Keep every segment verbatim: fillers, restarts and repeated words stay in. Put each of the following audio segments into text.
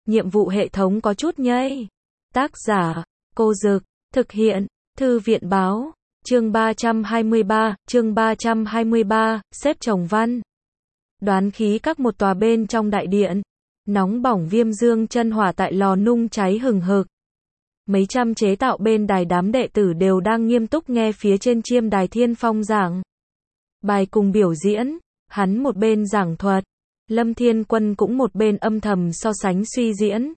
nhiệm vụ hệ thống có chút nhây. Tác giả, Cô Dực, thực hiện, Thư viện báo, chương ba trăm hai mươi ba, chương ba trăm hai mươi ba, xếp chồng văn. Đoán khí các một tòa bên trong đại điện. Nóng bỏng viêm dương chân hỏa tại lò nung cháy hừng hực. Mấy trăm chế tạo bên đài đám đệ tử đều đang nghiêm túc nghe phía trên chiêm đài Thiên Phong giảng bài cùng biểu diễn. Hắn một bên giảng thuật, Lâm Thiên Quân cũng một bên âm thầm so sánh suy diễn.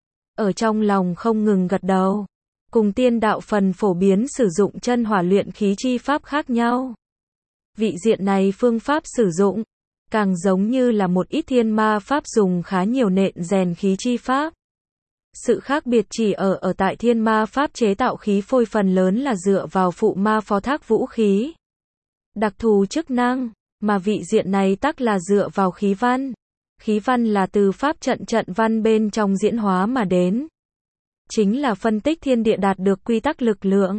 Ở trong lòng không ngừng gật đầu. Cùng tiên đạo phần phổ biến sử dụng chân hỏa luyện khí chi pháp khác nhau. Vị diện này phương pháp sử dụng, càng giống như là một ít thiên ma pháp dùng khá nhiều nện rèn khí chi pháp. Sự khác biệt chỉ ở ở tại thiên ma pháp chế tạo khí phôi phần lớn là dựa vào phụ ma phó thác vũ khí. Đặc thù chức năng, mà vị diện này tắc là dựa vào khí văn. Khí văn là từ pháp trận trận văn bên trong diễn hóa mà đến. Chính là phân tích thiên địa đạt được quy tắc lực lượng.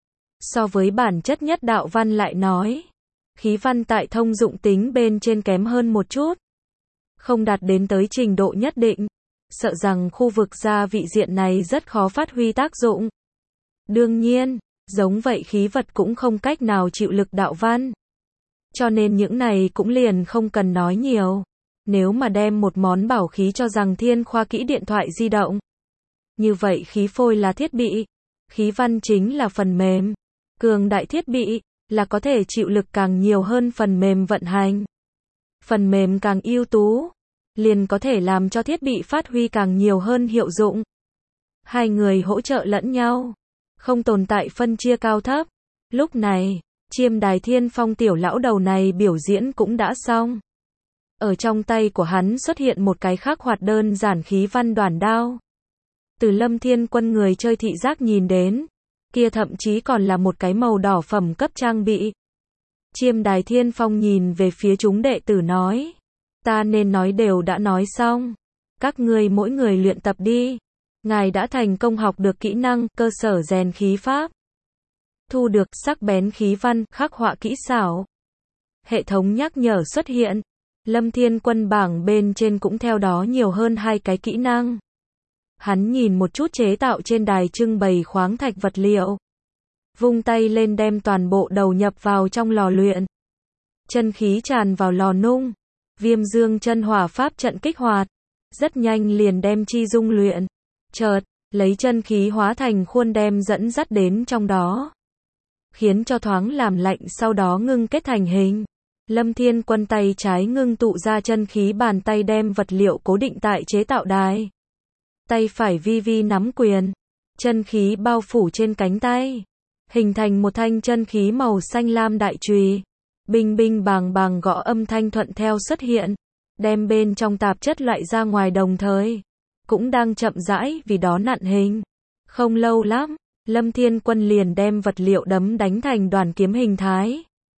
So với bản chất nhất đạo văn lại nói, khí văn tại thông dụng tính bên trên kém hơn một chút. Không đạt đến tới trình độ nhất định. Sợ rằng khu vực gia vị diện này rất khó phát huy tác dụng. Đương nhiên, giống vậy khí vật cũng không cách nào chịu lực đạo văn. Cho nên những này cũng liền không cần nói nhiều. Nếu mà đem một món bảo khí cho rằng thiên khoa kỹ điện thoại di động. Như vậy khí phôi là thiết bị. Khí văn chính là phần mềm. Cường đại thiết bị, là có thể chịu lực càng nhiều hơn phần mềm vận hành. Phần mềm càng ưu tú, liền có thể làm cho thiết bị phát huy càng nhiều hơn hiệu dụng. Hai người hỗ trợ lẫn nhau, không tồn tại phân chia cao thấp. Lúc này, chiêm đài Thiên Phong tiểu lão đầu này biểu diễn cũng đã xong. Ở trong tay của hắn xuất hiện một cái khắc hoạt đơn giản khí văn đoàn đao. Từ Lâm Thiên Quân người chơi thị giác nhìn đến, kia thậm chí còn là một cái màu đỏ phẩm cấp trang bị. Chiêm đài Thiên Phong nhìn về phía chúng đệ tử nói, ta nên nói đều đã nói xong. Các ngươi mỗi người luyện tập đi. Ngài đã thành công học được kỹ năng, cơ sở rèn khí pháp. Thu được sắc bén khí văn, khắc họa kỹ xảo. Hệ thống nhắc nhở xuất hiện. Lâm Thiên Quân bảng bên trên cũng theo đó nhiều hơn hai cái kỹ năng. Hắn nhìn một chút chế tạo trên đài trưng bày khoáng thạch vật liệu. Vung tay lên đem toàn bộ đầu nhập vào trong lò luyện. Chân khí tràn vào lò nung. Viêm dương chân hỏa pháp trận kích hoạt. Rất nhanh liền đem chi dung luyện. Chợt, lấy chân khí hóa thành khuôn đem dẫn dắt đến trong đó. Khiến cho thoáng làm lạnh sau đó ngưng kết thành hình. Lâm Thiên Quân tay trái ngưng tụ ra chân khí bàn tay đem vật liệu cố định tại chế tạo đài. Tay phải vi vi nắm quyền. Chân khí bao phủ trên cánh tay. Hình thành một thanh chân khí màu xanh lam đại chùy. Binh binh bàng bàng gõ âm thanh thuận theo xuất hiện. Đem bên trong tạp chất loại ra ngoài đồng thời. Cũng đang chậm rãi vì đó nặn hình. Không lâu lắm, Lâm Thiên Quân liền đem vật liệu đấm đánh thành đoàn kiếm hình thái.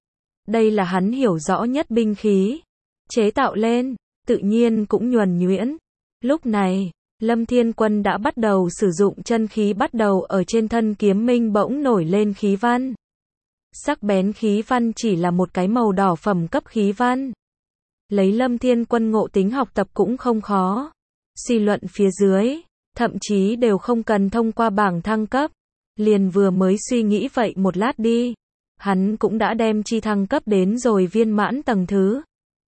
Đây là hắn hiểu rõ nhất binh khí. Chế tạo lên, tự nhiên cũng nhuần nhuyễn. Lúc này, Lâm Thiên Quân đã bắt đầu sử dụng chân khí bắt đầu ở trên thân kiếm minh bỗng nổi lên khí văn. Sắc bén khí văn chỉ là một cái màu đỏ phẩm cấp khí văn. Lấy Lâm Thiên Quân ngộ tính học tập cũng không khó. Suy luận phía dưới, thậm chí đều không cần thông qua bảng thăng cấp. Liền vừa mới suy nghĩ vậy một lát đi. Hắn cũng đã đem chi thăng cấp đến rồi viên mãn tầng thứ.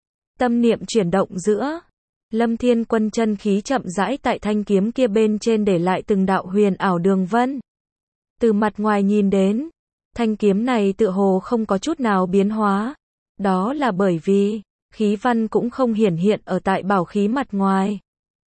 Tâm niệm chuyển động giữa. Lâm Thiên Quân chân khí chậm rãi tại thanh kiếm kia bên trên để lại từng đạo huyền ảo đường vân. Từ mặt ngoài nhìn đến, thanh kiếm này tựa hồ không có chút nào biến hóa. Đó là bởi vì, khí văn cũng không hiển hiện ở tại bảo khí mặt ngoài.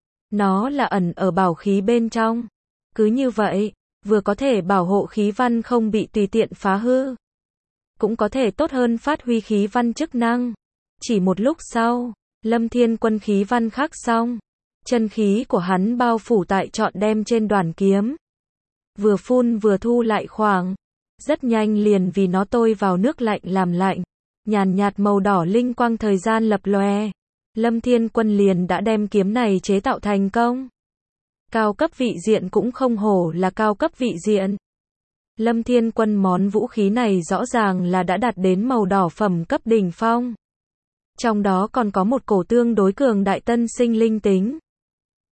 Nó là ẩn ở bảo khí bên trong. Cứ như vậy, vừa có thể bảo hộ khí văn không bị tùy tiện phá hư. Cũng có thể tốt hơn phát huy khí văn chức năng. Chỉ một lúc sau, Lâm Thiên Quân khí văn khắc xong. Chân khí của hắn bao phủ tại trọn đem trên đoàn kiếm. Vừa phun vừa thu lại khoảng. Rất nhanh liền vì nó tôi vào nước lạnh làm lạnh. Nhàn nhạt màu đỏ linh quang thời gian lập lòe. Lâm Thiên Quân liền đã đem kiếm này chế tạo thành công. Cao cấp vị diện cũng không hổ là cao cấp vị diện. Lâm Thiên Quân món vũ khí này rõ ràng là đã đạt đến màu đỏ phẩm cấp đỉnh phong. Trong đó còn có một cổ tương đối cường đại tân sinh linh tính.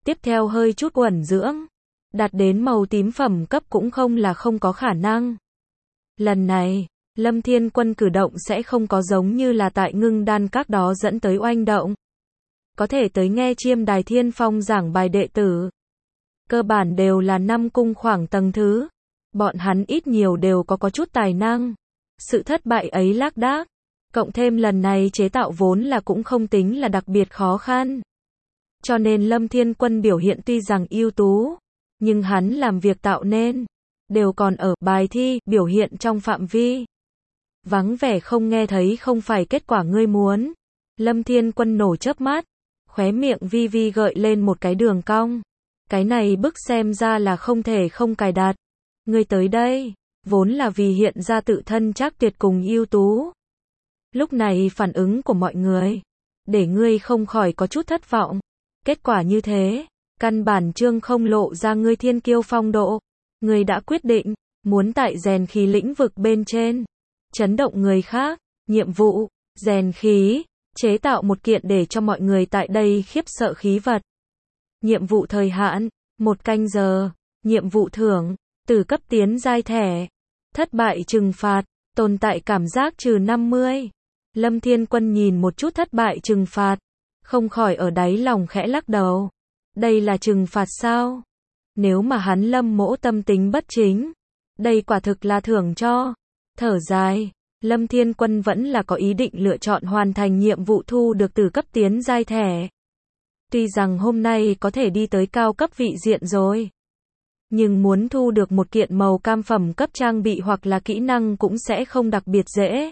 Tiếp theo hơi chút uẩn dưỡng, đạt đến màu tím phẩm cấp cũng không là không có khả năng. Lần này, Lâm Thiên Quân cử động sẽ không có giống như là tại ngưng đan các đó dẫn tới oanh động. Có thể tới nghe chiêm đài thiên phong giảng bài đệ tử. Cơ bản đều là năm cung khoảng tầng thứ. Bọn hắn ít nhiều đều có có chút tài năng. Sự thất bại ấy lác đác. Cộng thêm lần này chế tạo vốn là cũng không tính là đặc biệt khó khăn. Cho nên Lâm Thiên Quân biểu hiện tuy rằng ưu tú, nhưng hắn làm việc tạo nên đều còn ở bài thi, biểu hiện trong phạm vi. Vắng vẻ không nghe thấy không phải kết quả ngươi muốn. Lâm Thiên Quân nổ chớp mắt, khóe miệng vi vi gợi lên một cái đường cong. Cái này bức xem ra là không thể không cài đặt. Ngươi tới đây, vốn là vì hiện ra tự thân chắc tuyệt cùng ưu tú. Lúc này phản ứng của mọi người, để ngươi không khỏi có chút thất vọng. Kết quả như thế, căn bản chương không lộ ra ngươi thiên kiêu phong độ. Ngươi đã quyết định, muốn tại rèn khí lĩnh vực bên trên, chấn động người khác, nhiệm vụ, rèn khí, chế tạo một kiện để cho mọi người tại đây khiếp sợ khí vật. Nhiệm vụ thời hạn, một canh giờ, nhiệm vụ thưởng, từ cấp tiến giai thẻ, thất bại trừng phạt, tồn tại cảm giác trừ năm mươi. Lâm Thiên Quân nhìn một chút thất bại trừng phạt, không khỏi ở đáy lòng khẽ lắc đầu. Đây là trừng phạt sao? Nếu mà hắn Lâm Mỗ tâm tính bất chính, đây quả thực là thưởng cho. Thở dài, Lâm Thiên Quân vẫn là có ý định lựa chọn hoàn thành nhiệm vụ thu được từ cấp tiến giai thẻ. Tuy rằng hôm nay có thể đi tới cao cấp vị diện rồi, nhưng muốn thu được một kiện màu cam phẩm cấp trang bị hoặc là kỹ năng cũng sẽ không đặc biệt dễ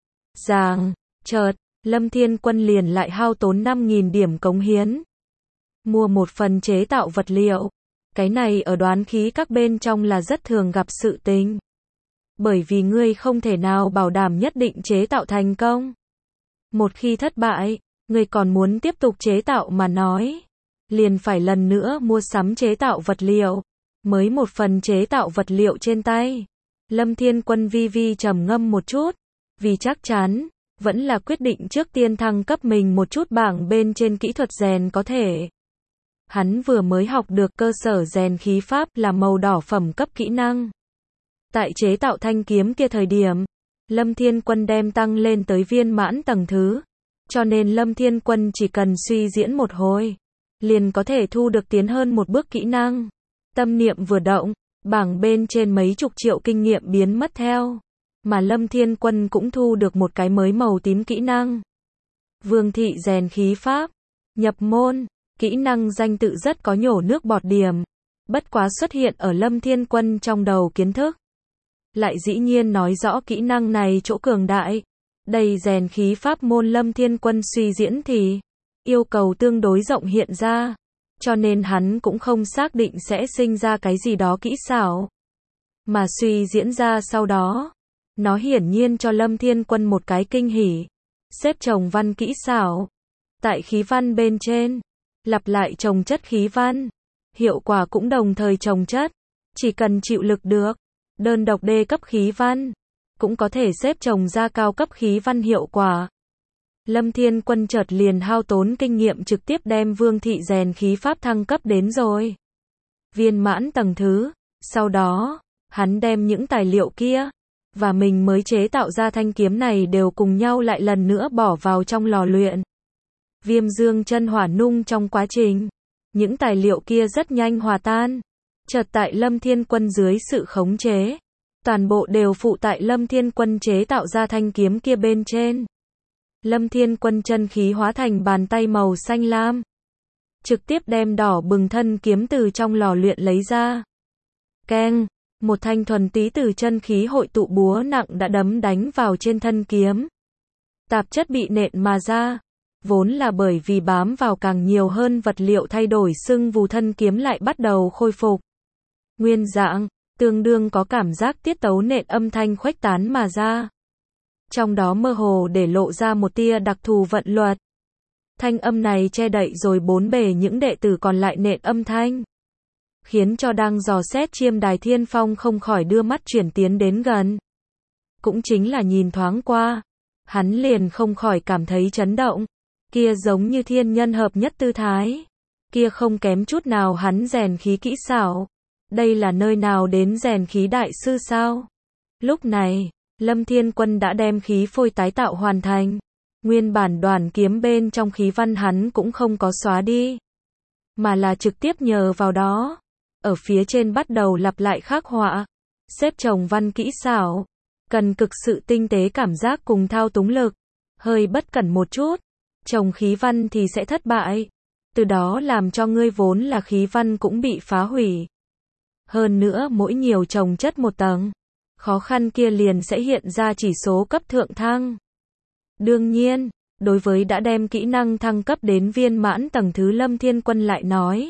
dàng. Chợt, Lâm Thiên Quân liền lại hao tốn năm nghìn điểm cống hiến, mua một phần chế tạo vật liệu. Cái này ở đoán khí các bên trong là rất thường gặp sự tình. Bởi vì ngươi không thể nào bảo đảm nhất định chế tạo thành công. Một khi thất bại, ngươi còn muốn tiếp tục chế tạo mà nói, liền phải lần nữa mua sắm chế tạo vật liệu, mới một phần chế tạo vật liệu trên tay. Lâm Thiên Quân vi vi trầm ngâm một chút, vì chắc chắn, vẫn là quyết định trước tiên thăng cấp mình một chút bảng bên trên kỹ thuật rèn có thể. Hắn vừa mới học được cơ sở rèn khí pháp là màu đỏ phẩm cấp kỹ năng. Tại chế tạo thanh kiếm kia thời điểm, Lâm Thiên Quân đem tăng lên tới viên mãn tầng thứ. Cho nên Lâm Thiên Quân chỉ cần suy diễn một hồi, liền có thể thu được tiến hơn một bước kỹ năng. Tâm niệm vừa động, bảng bên trên mấy chục triệu kinh nghiệm biến mất theo. Mà Lâm Thiên Quân cũng thu được một cái mới màu tím kỹ năng. Vương thị rèn khí pháp, nhập môn, kỹ năng danh tự rất có nhổ nước bọt điểm. Bất quá xuất hiện ở Lâm Thiên Quân trong đầu kiến thức. Lại dĩ nhiên nói rõ kỹ năng này chỗ cường đại. Đây rèn khí pháp môn Lâm Thiên Quân suy diễn thì yêu cầu tương đối rộng hiện ra. Cho nên hắn cũng không xác định sẽ sinh ra cái gì đó kỹ xảo. Mà suy diễn ra sau đó, nó hiển nhiên cho Lâm Thiên Quân một cái kinh hỉ. Xếp chồng văn kỹ xảo. Tại khí văn bên trên, lặp lại chồng chất khí văn. Hiệu quả cũng đồng thời chồng chất. Chỉ cần chịu lực được, đơn độc đê cấp khí văn, cũng có thể xếp chồng ra cao cấp khí văn hiệu quả. Lâm Thiên Quân chợt liền hao tốn kinh nghiệm trực tiếp đem vương thị rèn khí pháp thăng cấp đến rồi. Viên mãn tầng thứ. Sau đó, hắn đem những tài liệu kia, và mình mới chế tạo ra thanh kiếm này đều cùng nhau lại lần nữa bỏ vào trong lò luyện. Viêm dương chân hỏa nung trong quá trình. Những tài liệu kia rất nhanh hòa tan. Chợt tại Lâm Thiên Quân dưới sự khống chế, toàn bộ đều phụ tại Lâm Thiên Quân chế tạo ra thanh kiếm kia bên trên. Lâm Thiên Quân chân khí hóa thành bàn tay màu xanh lam, trực tiếp đem đỏ bừng thân kiếm từ trong lò luyện lấy ra. Keng, một thanh thuần túy từ chân khí hội tụ búa nặng đã đấm đánh vào trên thân kiếm. Tạp chất bị nện mà ra, vốn là bởi vì bám vào càng nhiều hơn vật liệu thay đổi sưng vù thân kiếm lại bắt đầu khôi phục nguyên dạng, tương đương có cảm giác tiết tấu nện âm thanh khuếch tán mà ra. Trong đó mơ hồ để lộ ra một tia đặc thù vận luật. Thanh âm này che đậy rồi bốn bề những đệ tử còn lại nện âm thanh, khiến cho đang dò xét chiêm đài thiên phong không khỏi đưa mắt chuyển tiến đến gần. Cũng chính là nhìn thoáng qua, hắn liền không khỏi cảm thấy chấn động. Kia giống như thiên nhân hợp nhất tư thái. kia không kém chút nào hắn rèn khí kỹ xảo. Đây là nơi nào đến rèn khí đại sư sao? Lúc này, Lâm Thiên Quân đã đem khí phôi tái tạo hoàn thành. Nguyên bản đoàn kiếm bên trong khí văn hắn cũng không có xóa đi, mà là trực tiếp nhờ vào đó, ở phía trên bắt đầu lặp lại khắc họa, xếp chồng văn kỹ xảo, cần cực sự tinh tế cảm giác cùng thao túng lực, hơi bất cẩn một chút, chồng khí văn thì sẽ thất bại, từ đó làm cho ngươi vốn là khí văn cũng bị phá hủy. Hơn nữa mỗi nhiều chồng chất một tầng, khó khăn kia liền sẽ hiện ra chỉ số cấp thượng thăng. Đương nhiên, đối với đã đem kỹ năng thăng cấp đến viên mãn tầng thứ Lâm Thiên Quân lại nói,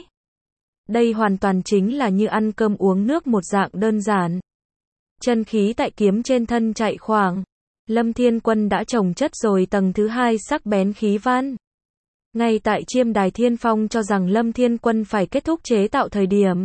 đây hoàn toàn chính là như ăn cơm uống nước một dạng đơn giản. Chân khí tại kiếm trên thân chạy khoảng, Lâm Thiên Quân đã trồng chất rồi tầng thứ hai sắc bén khí văn. Ngay tại Chiêm Đài Thiên Phong cho rằng Lâm Thiên Quân phải kết thúc chế tạo thời điểm,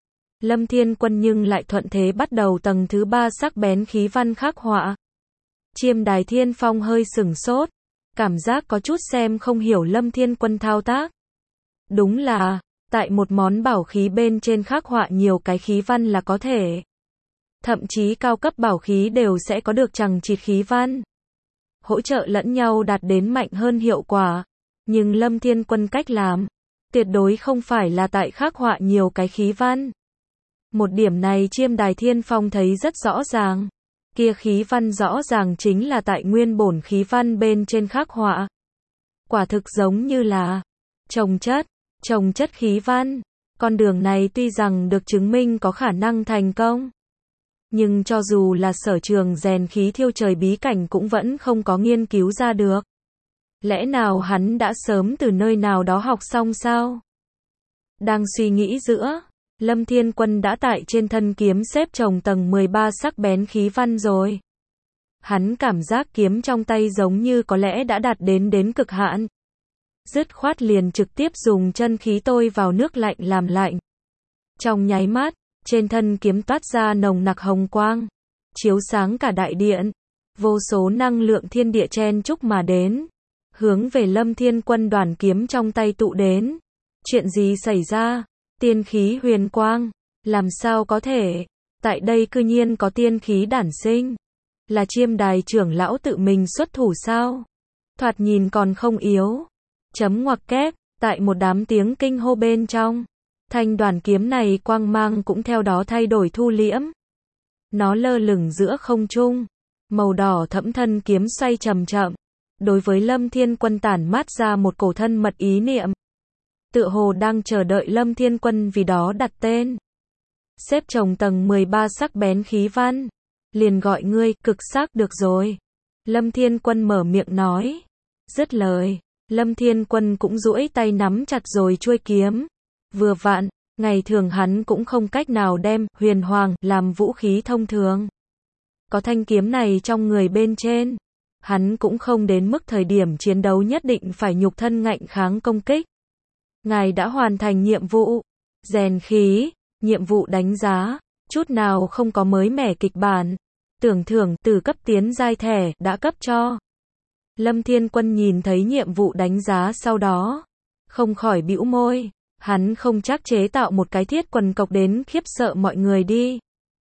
Lâm Thiên Quân nhưng lại thuận thế bắt đầu tầng thứ ba sắc bén khí văn khắc họa. Chiêm Đài Thiên Phong hơi sửng sốt, cảm giác có chút xem không hiểu Lâm Thiên Quân thao tác. Đúng là, tại một món bảo khí bên trên khắc họa nhiều cái khí văn là có thể. Thậm chí cao cấp bảo khí đều sẽ có được chằng chịt khí văn. Hỗ trợ lẫn nhau đạt đến mạnh hơn hiệu quả. Nhưng Lâm Thiên Quân cách làm, tuyệt đối không phải là tại khắc họa nhiều cái khí văn. Một điểm này Chiêm Đài Thiên Phong thấy rất rõ ràng. Kia khí văn rõ ràng chính là tại nguyên bổn khí văn bên trên khắc họa. Quả thực giống như là chồng chất, chồng chất khí văn. Con đường này tuy rằng được chứng minh có khả năng thành công, nhưng cho dù là sở trường rèn khí thiêu trời bí cảnh cũng vẫn không có nghiên cứu ra được. Lẽ nào hắn đã sớm từ nơi nào đó học xong sao? Đang suy nghĩ giữa, Lâm Thiên Quân đã tại trên thân kiếm xếp chồng tầng mười ba sắc bén khí văn rồi. Hắn cảm giác kiếm trong tay giống như có lẽ đã đạt đến đến cực hạn. Dứt khoát liền trực tiếp dùng chân khí tôi vào nước lạnh làm lạnh. Trong nháy mắt, trên thân kiếm toát ra nồng nặc hồng quang, chiếu sáng cả đại điện. Vô số năng lượng thiên địa chen chúc mà đến, hướng về Lâm Thiên Quân đoàn kiếm trong tay tụ đến. Chuyện gì xảy ra? Tiên khí huyền quang, làm sao có thể? Tại đây cư nhiên có tiên khí đản sinh. Là Chiêm Đài trưởng lão tự mình xuất thủ sao? Thoạt nhìn còn không yếu. Chấm ngoặc kép, tại một đám tiếng kinh hô bên trong, thanh đoàn kiếm này quang mang cũng theo đó thay đổi thu liễm. Nó lơ lửng giữa không trung, màu đỏ thẫm thân kiếm xoay chậm chậm, đối với Lâm Thiên Quân tản mát ra một cổ thân mật ý niệm. Tựa hồ đang chờ đợi Lâm Thiên Quân vì đó đặt tên. Xếp chồng tầng mười ba sắc bén khí văn, liền gọi ngươi cực sắc được rồi. Lâm Thiên Quân mở miệng nói. Dứt lời, Lâm Thiên Quân cũng duỗi tay nắm chặt rồi chuôi kiếm. Vừa vặn, ngày thường hắn cũng không cách nào đem huyền hoàng làm vũ khí thông thường. Có thanh kiếm này trong người bên trên, hắn cũng không đến mức thời điểm chiến đấu nhất định phải nhục thân ngạnh kháng công kích. Ngài đã hoàn thành nhiệm vụ, rèn khí, nhiệm vụ đánh giá, chút nào không có mới mẻ kịch bản, tưởng thưởng từ cấp tiến giai thẻ đã cấp cho. Lâm Thiên Quân nhìn thấy nhiệm vụ đánh giá sau đó, không khỏi bĩu môi, hắn không chắc chế tạo một cái thiết quần cộc đến khiếp sợ mọi người đi.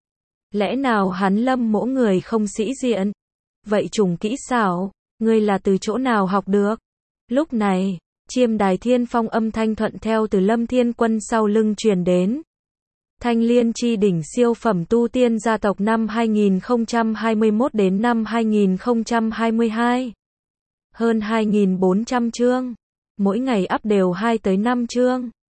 Lẽ nào hắn Lâm mỗ người không sĩ diện? Vậy trùng kỹ xảo, ngươi là từ chỗ nào học được? Lúc này, Chiêm Đài Thiên Phong âm thanh thuận theo từ Lâm Thiên Quân sau lưng truyền đến. Thanh Liên chi đỉnh siêu phẩm tu tiên gia tộc năm hai nghìn không trăm hai mươi mốt đến năm hai nghìn không trăm hai mươi hai. Hơn hai nghìn bốn trăm chương. Mỗi ngày up đều hai tới năm chương.